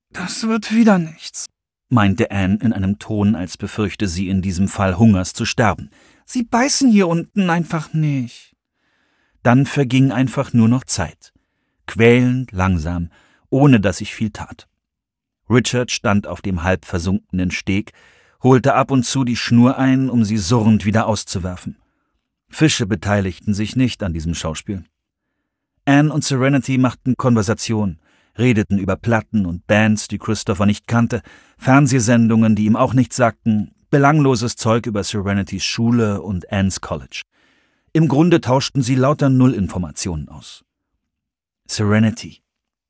Das wird wieder nichts, meinte Anne in einem Ton, als befürchte sie in diesem Fall Hungers zu sterben. Sie beißen hier unten einfach nicht. Dann verging einfach nur noch Zeit. Quälend langsam, ohne dass ich viel tat. Richard stand auf dem halb versunkenen Steg, holte ab und zu die Schnur ein, um sie surrend wieder auszuwerfen. Fische beteiligten sich nicht an diesem Schauspiel. Anne und Serenity machten Konversation, redeten über Platten und Bands, die Christopher nicht kannte, Fernsehsendungen, die ihm auch nichts sagten, belangloses Zeug über Serenitys Schule und Annes College. Im Grunde tauschten sie lauter Nullinformationen aus. Serenity.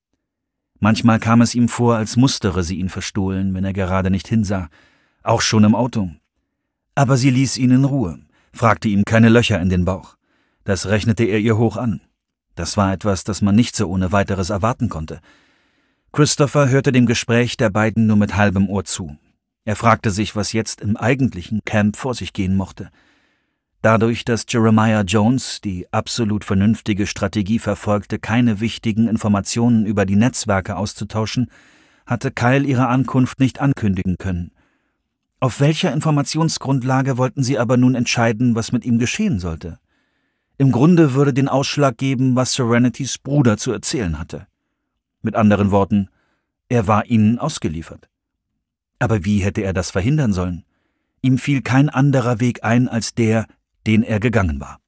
Manchmal kam es ihm vor, als mustere sie ihn verstohlen, wenn er gerade nicht hinsah, auch schon im Auto. Aber sie ließ ihn in Ruhe, fragte ihm keine Löcher in den Bauch. Das rechnete er ihr hoch an. Das war etwas, das man nicht so ohne weiteres erwarten konnte. Christopher hörte dem Gespräch der beiden nur mit halbem Ohr zu. Er fragte sich, was jetzt im eigentlichen Camp vor sich gehen mochte. Dadurch, dass Jeremiah Jones die absolut vernünftige Strategie verfolgte, keine wichtigen Informationen über die Netzwerke auszutauschen, hatte Kyle ihre Ankunft nicht ankündigen können. Auf welcher Informationsgrundlage wollten sie aber nun entscheiden, was mit ihm geschehen sollte? Im Grunde würde den Ausschlag geben, was Serenitys Bruder zu erzählen hatte. Mit anderen Worten, er war ihnen ausgeliefert. Aber wie hätte er das verhindern sollen? Ihm fiel kein anderer Weg ein als der, den er gegangen war.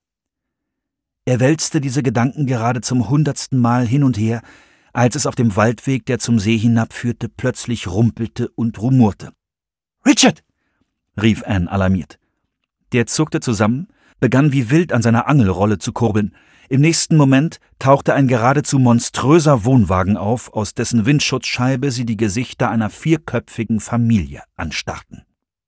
Er wälzte diese Gedanken gerade zum 100. Mal hin und her, als es auf dem Waldweg, der zum See hinabführte, plötzlich rumpelte und rumorte. »Richard!« rief Anne alarmiert. Der zuckte zusammen, begann wie wild an seiner Angelrolle zu kurbeln. Im nächsten Moment tauchte ein geradezu monströser Wohnwagen auf, aus dessen Windschutzscheibe sie die Gesichter einer 4köpfigen Familie anstarrten.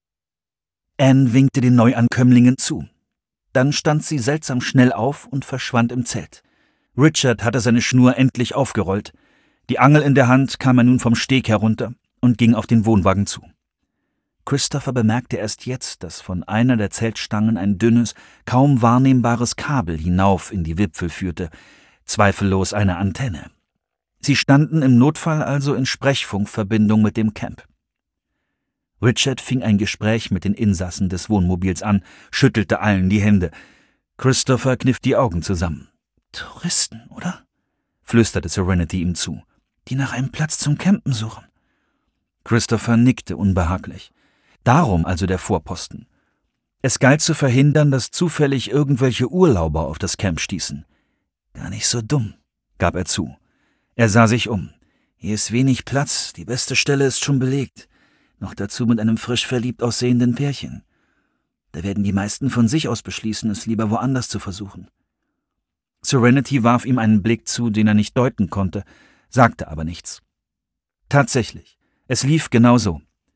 Anne winkte den Neuankömmlingen zu. Dann stand sie seltsam schnell auf und verschwand im Zelt. Richard hatte seine Schnur endlich aufgerollt. Die Angel in der Hand kam er nun vom Steg herunter und ging auf den Wohnwagen zu. Christopher bemerkte erst jetzt, dass von einer der Zeltstangen ein dünnes, kaum wahrnehmbares Kabel hinauf in die Wipfel führte, zweifellos eine Antenne. Sie standen im Notfall also in Sprechfunkverbindung mit dem Camp. Richard fing ein Gespräch mit den Insassen des Wohnmobils an, schüttelte allen die Hände. Christopher kniff die Augen zusammen. »Touristen, oder?« flüsterte Serenity ihm zu, »die nach einem Platz zum Campen suchen.« Christopher nickte unbehaglich. Darum also der Vorposten. Es galt zu verhindern, dass zufällig irgendwelche Urlauber auf das Camp stießen. »Gar nicht so dumm«, gab er zu. Er sah sich um. »Hier ist wenig Platz, die beste Stelle ist schon belegt. Noch dazu mit einem frisch verliebt aussehenden Pärchen. Da werden die meisten von sich aus beschließen, es lieber woanders zu versuchen.« Serenity warf ihm einen Blick zu, den er nicht deuten konnte, sagte aber nichts. Tatsächlich, es lief genau so.